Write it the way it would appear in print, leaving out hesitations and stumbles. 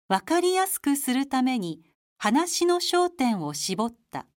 わかりやすくするために話の焦点を絞った。